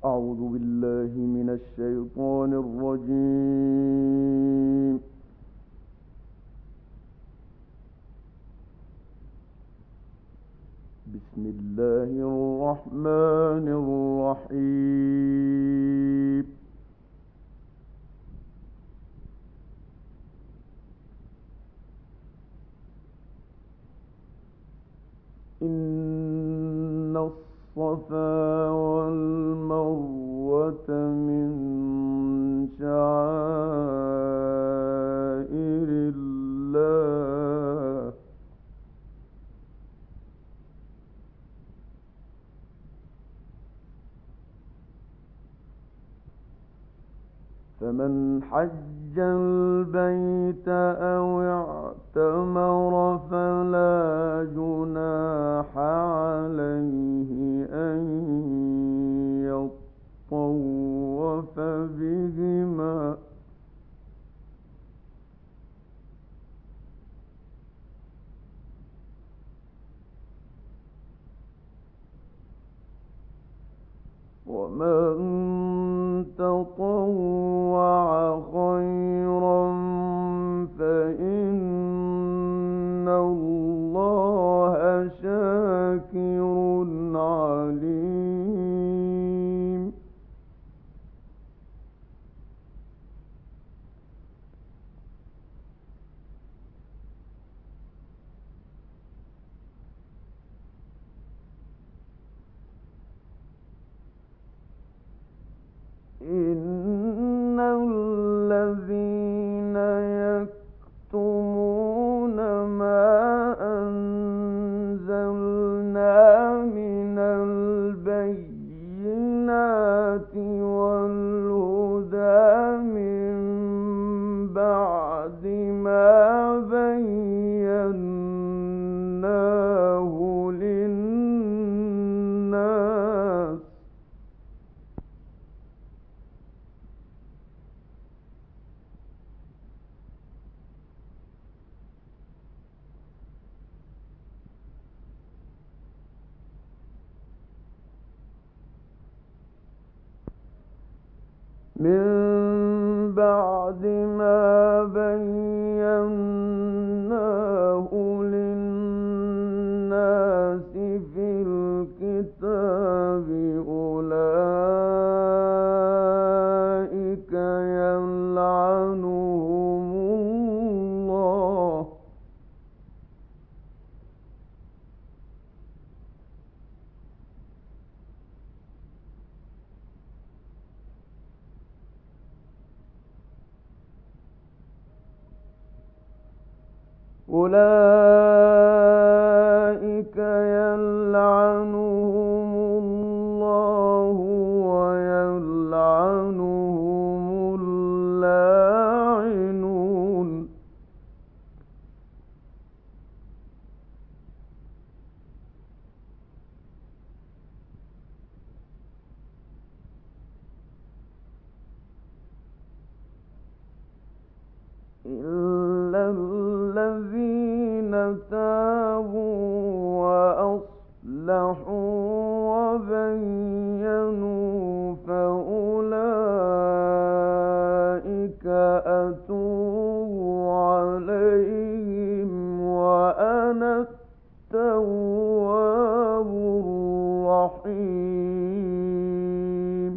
أعوذ بالله من الشيطان الرجيم. بسم الله الرحمن الرحيم. إن الصفا والمروة من شعائر الله، فمن حج البيت أو اعتمر فلا جناح عليه أن يطوف بهما، ومن تطوع خيرا فإن الله شاكر عليم. إن الذين يكتمون ما أنزلنا من البينات والهدى من بعد ما بيناه للناس من بعد ما بيناه للناس في الكتاب، أولئك يلعنهم الله، أولئك يلعنهم الله ويلعنهم اللاعنون. إلا الذين تابوا وأصلحوا وبينوا فأولئك أتوب عليهم وأنا التواب الرحيم.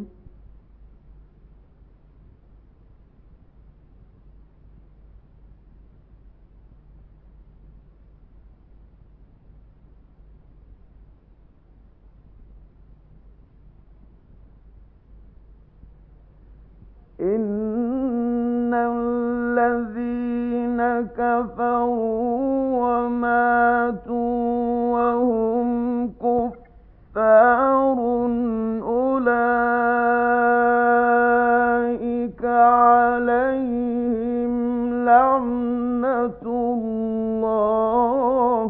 إن الذين كفروا وماتوا وهم كفار أولئك عليهم لعنة الله،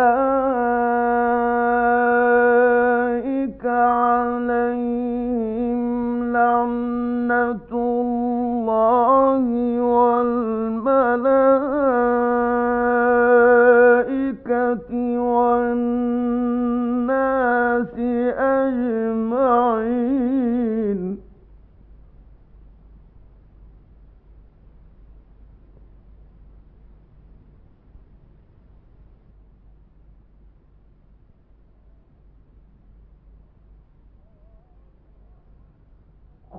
أولئك عليهم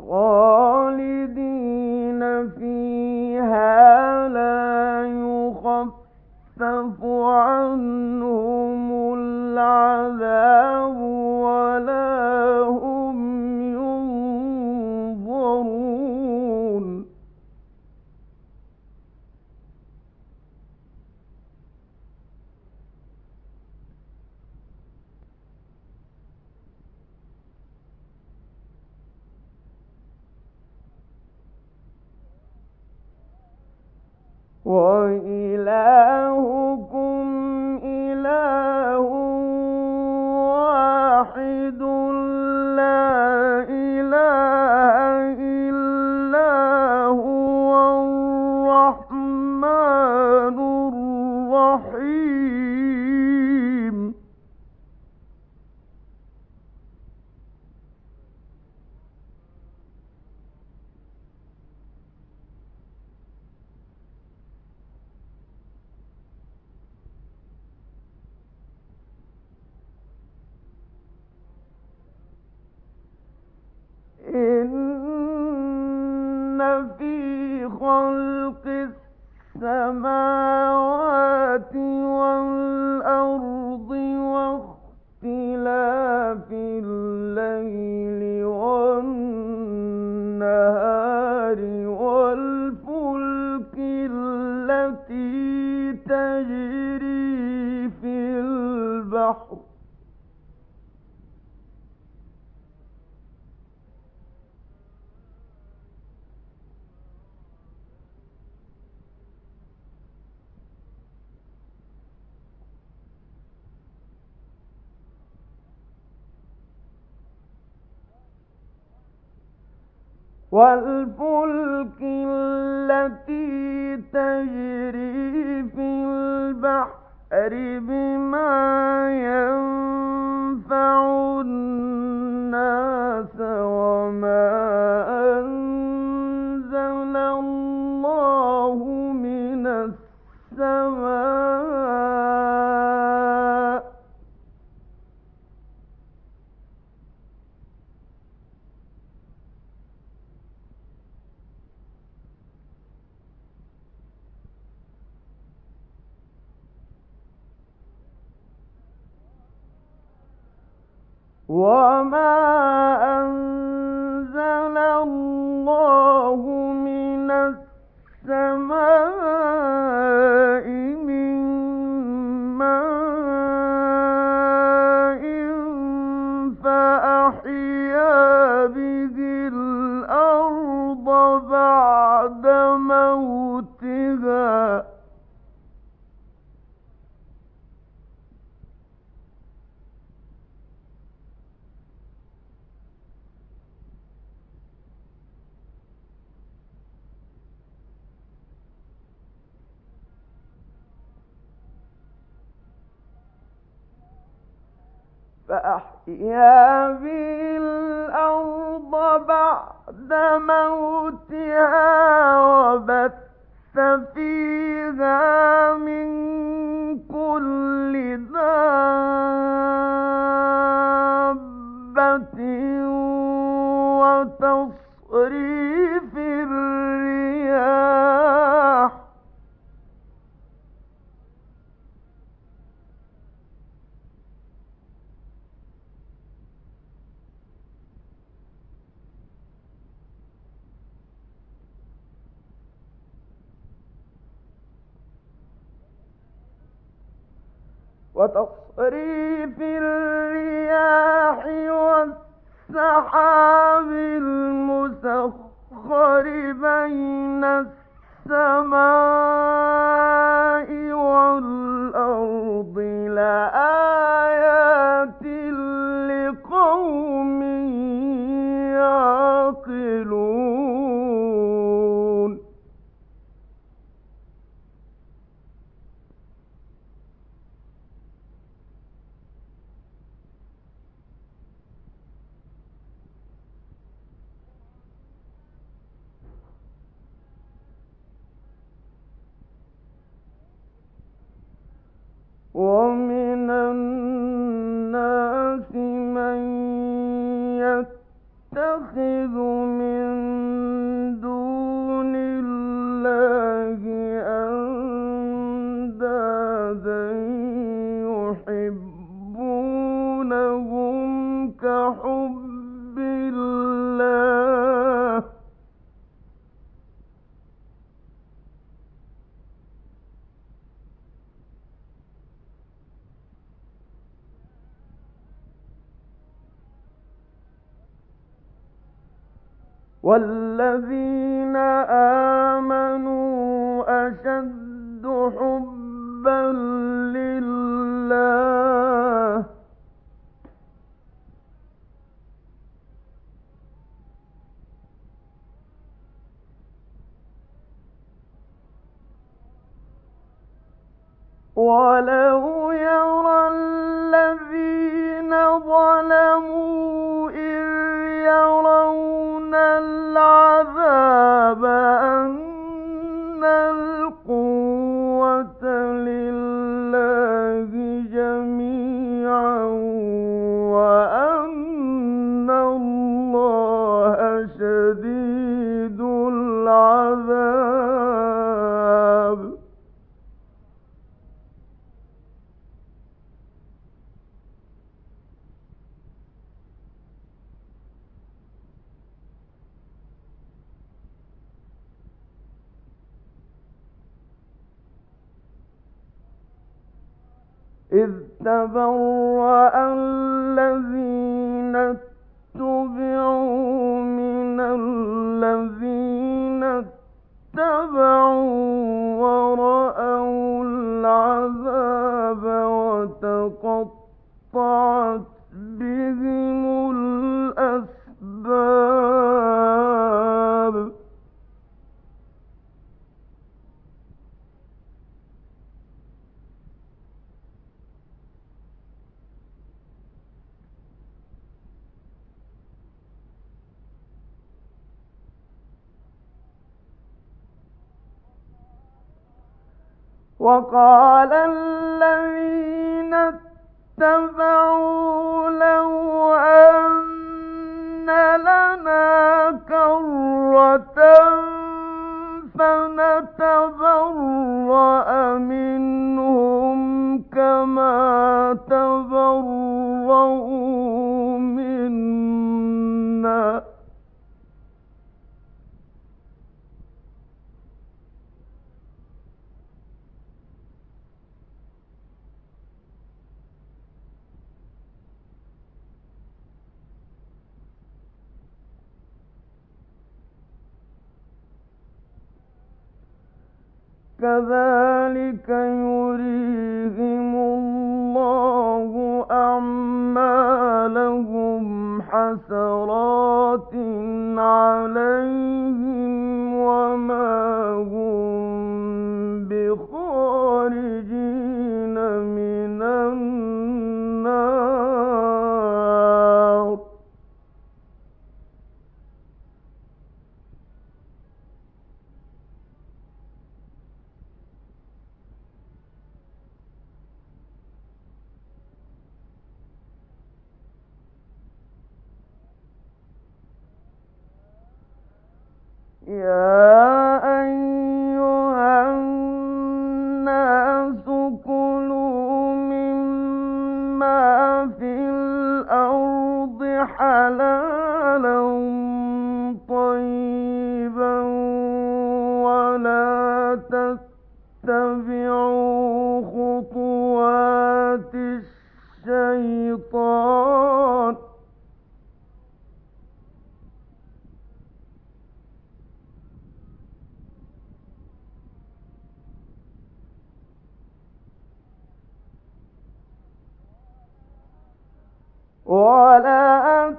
خالدين فيها لا يخفف عنهم العذاب ولا هم ينظرون وإلهكم إله واحد لا إله إلا هو الرحمن الرحيم إن في خلق السماوات والأرض واختلاف الليل والنهار والفلك التي تجري في البحر التي تجري في البحر بما ينفع الناس وما أنزل الله من السماء وما أنزل الله من السماء من ماء فأحيا به الأرض بعد موتها فأحيا به الأرض بعد موتها وبث فيها من كل دابة وتصريف الرياح والسحاب المسخر بين السماء والأرض لآيات لقوم يعقلون ومن الناس من يتخذ من والذين آمنوا أشد حبا لله ولو يرى الذين ظلموا إذ يرون العذاب أن القوة لله جميعا وأن الله شديد العذاب إذ تبرأ الذين اتبعوا من الذين اتبعوا ورأوا العذاب وتقطعت بهم الأسباب وقال الذين اتبعوا لو أن لنا كرة فنتبرأ منهم كما تبرؤوا منا كذلك يريهم الله أعمالهم حسرات عليهم وما هم بخارجين من النار يا أيها الناس كلوا مما في الأرض حلالا طيبا ولا تتبعوا خطوات الشيطان ولا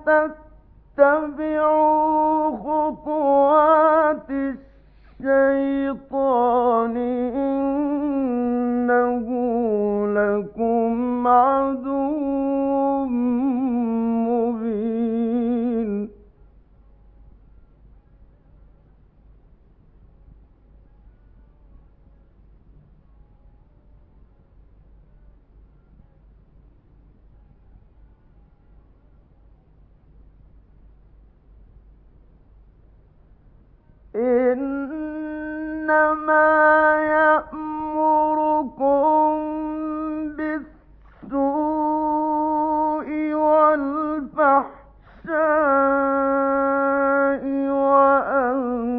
تتبعوا خطوات الشيطان إنه لكم عدو مبين إنما يأمركم بالسوء والفحشاء وأن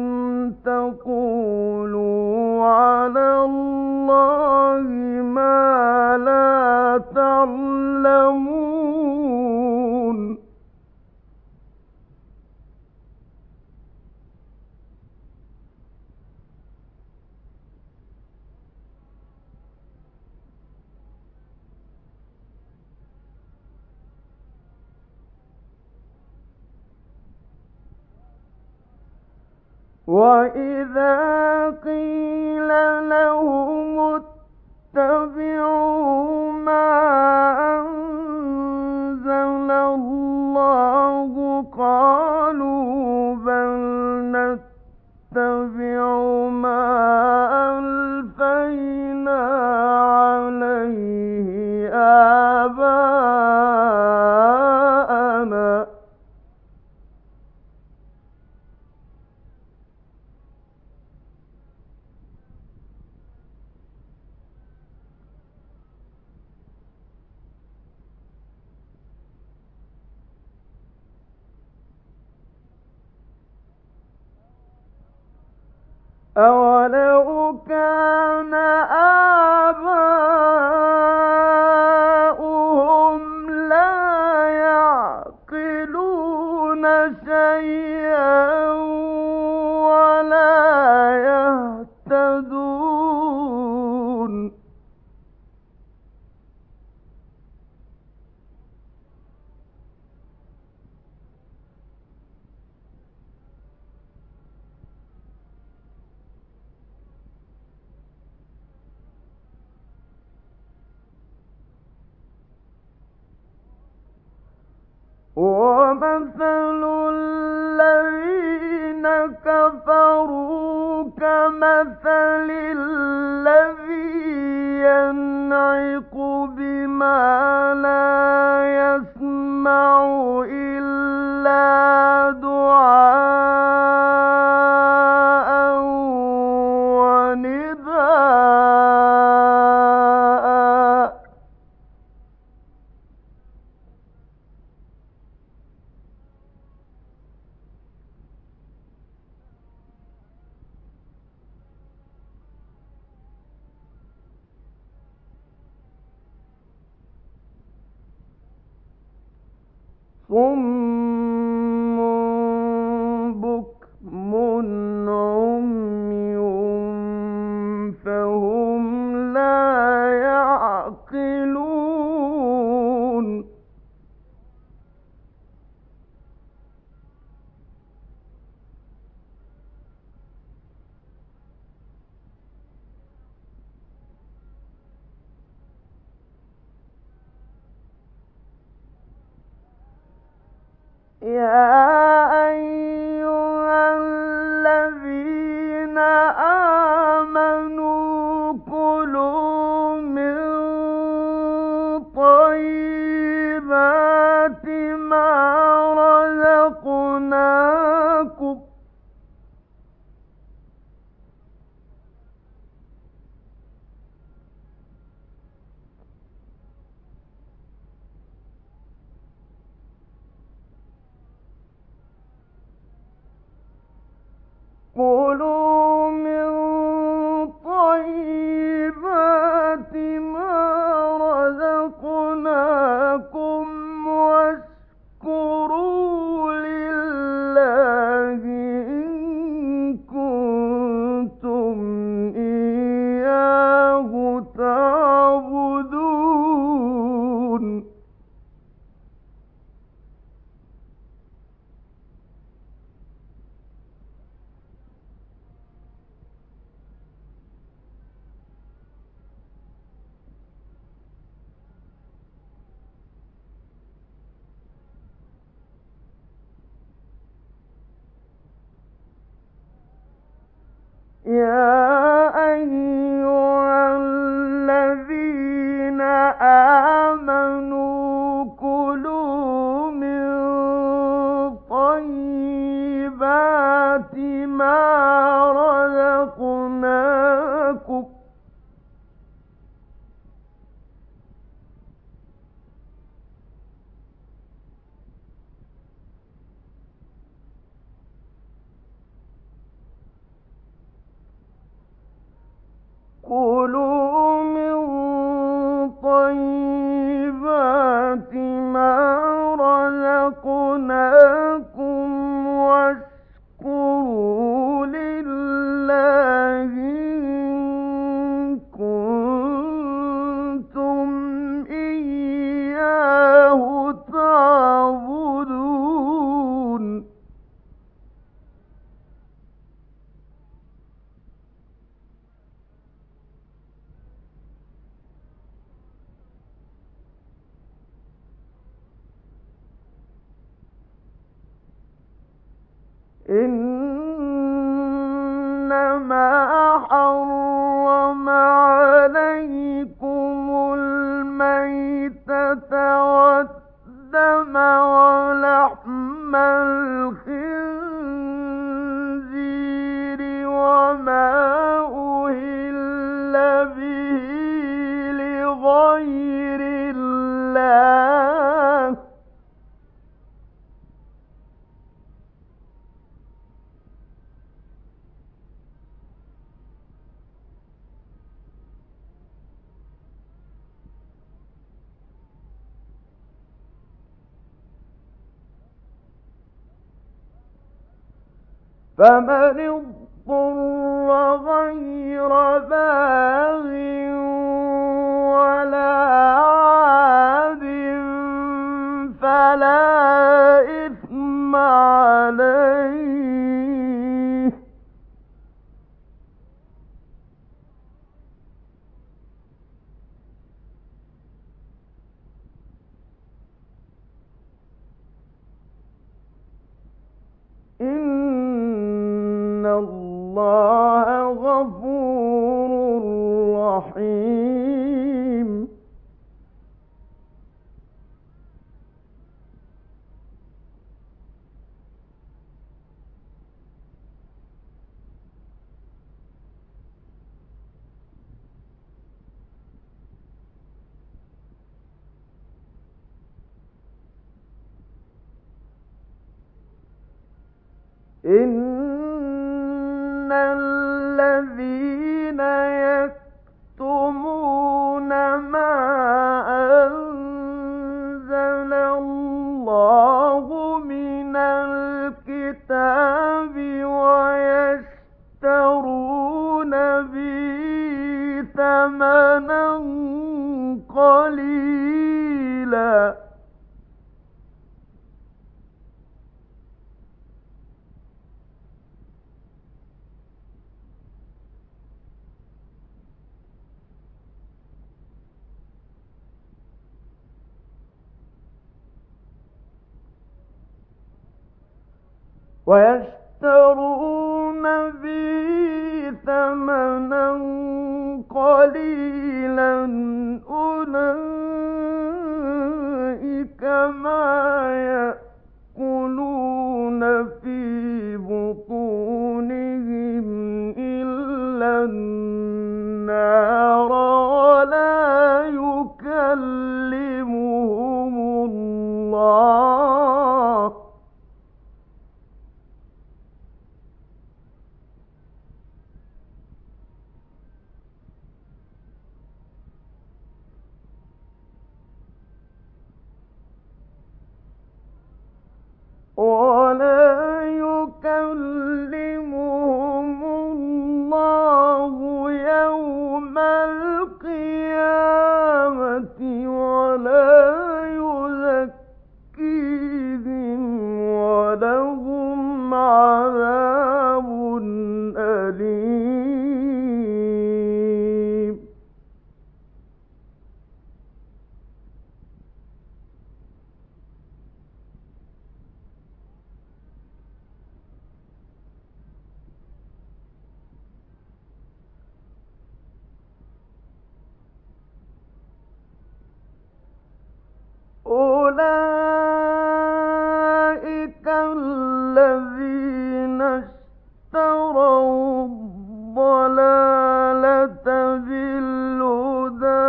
تقولوا على الله ما لا تعلمون. 。 تعلمون. 。 . 。 . 。 . 。 . 。 . 。 。 . 。 . 。 。 . 。 . 。 。 . 。 。 。 。 。 。 。 。 。 。 。 。 。 。 。 。 。 。 。 。 。 。 。 。 。 。 。 。 。 وَإِذَا قِيلَ لَهُمُ اتَّبِعُوا مَا أَنزَلَ اللَّهُ قَالُوا بَلْ نَتَّبِعُ مَا أَلْفَيْنَا عَلَيْهِ آبَاءَنَا أَوَلَوْ كَانَ آبَاؤُهُمْ لَا يَعْقِلُونَ شَيْئًا وَلَا يَهْتَدُونَ وَمَثَلُ الَّذِينَ كَفَرُوا كَمَثَلِ الَّذِي يَنْعِقُ بِمَا لَا يَسْمَعُ إِلَّا دُعَاءً وَنِدَاءً صُمٌّ بُكْمٌ عُمْيٌ فَهُمْ لَا يَعْقِلُونَ يَا أَيُّهَا الَّذِينَ آمَنُوا كُلُوا مِن طَيِّبَاتِ مَا رَزَقْنَاكُمْ كُلُوا مِن طَيِّبَاتِ مَا رَزَقْنَاكُمْ وَاشْكُرُوا لِلَّهِ إِن كُنتُمْ إِيَّاهُ تَعْبُدُونَ يَا أَيُّهَا الَّذِينَ آمَنُوا كُلُوا مِن طَيِّبَاتِ مَا رَزَقْنَاكُمْ كُلُوا مِن طَيِّبَاتِ مَا رَزَقْنَاكُمْ وَاشْكُرُوا لِلَّهِ إِن كُنتُمْ إِيَّاهُ تَعْبُدُونَ إنما حرم عليكم الميتة والدم ولحم الخنزير وما أهل به لغير الله فمن اضطر غير باغ ولا عاد فلا إثم عليه إن الله غفور رحيم إن الذين يكتمون ما أنزل الله من الكتاب ويشترون به ثمنا قليلا ويشترون به ثمنا قليلا أولئك ما يأكلون في بطونهم إلا النار ولا يكلمهم الله يوم القيامة ولا يزكيهم ولهم عذاب أليم أولئك الذين اشتروا الضلالة بالهدى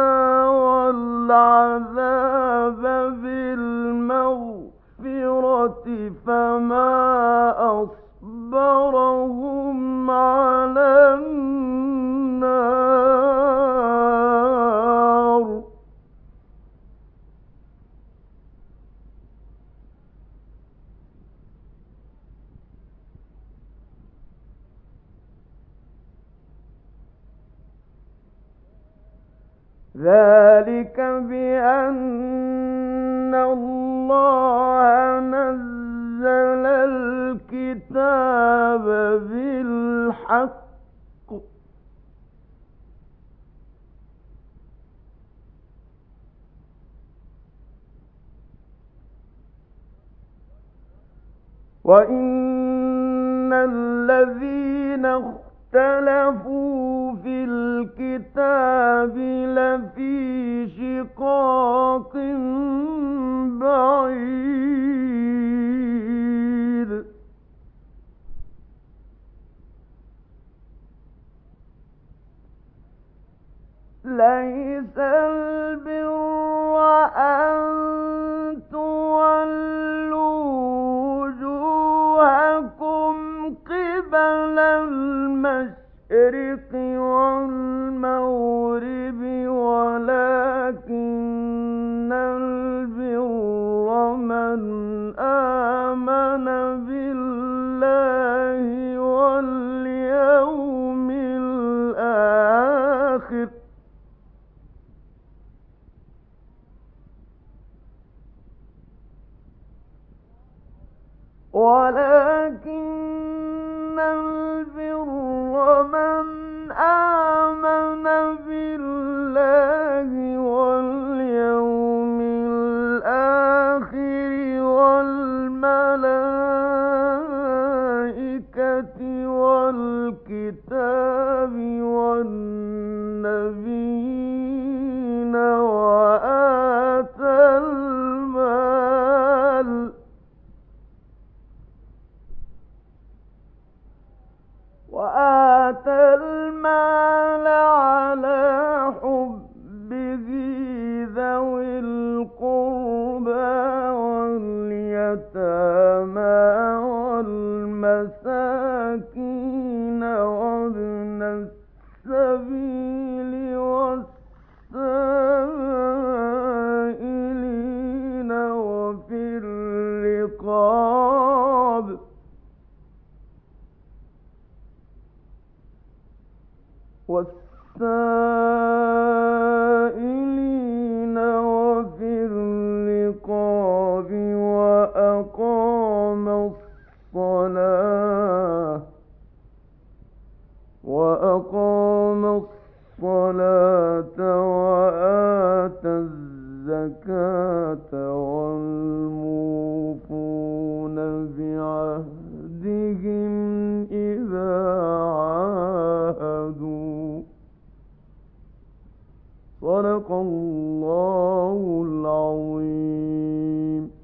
والعذاب بالمغفرة فما أصبرهم على النار ذلك بأن الله نزل الكتاب بالحق وإن الذين اختلفوا في الكتاب لفي شقاق بعيد ليس البر أن تولوا وجوهكم قبل المشرق والمغرب ولكن البر من آمن بالله واليوم الآخر ولكن البر من آمن بالله واليوم الآخر والملائكة والكتاب والنبيين وآتى المال على حبه ذوي القربى واليتامى والمساكين وابن السبيل والسائلين وفي الرقاب والسائلين وفي الرقاب وأقام الصلاة وآتى الزكاة والموفون بعهدهم إذا عاهدوا صدق الله العظيم.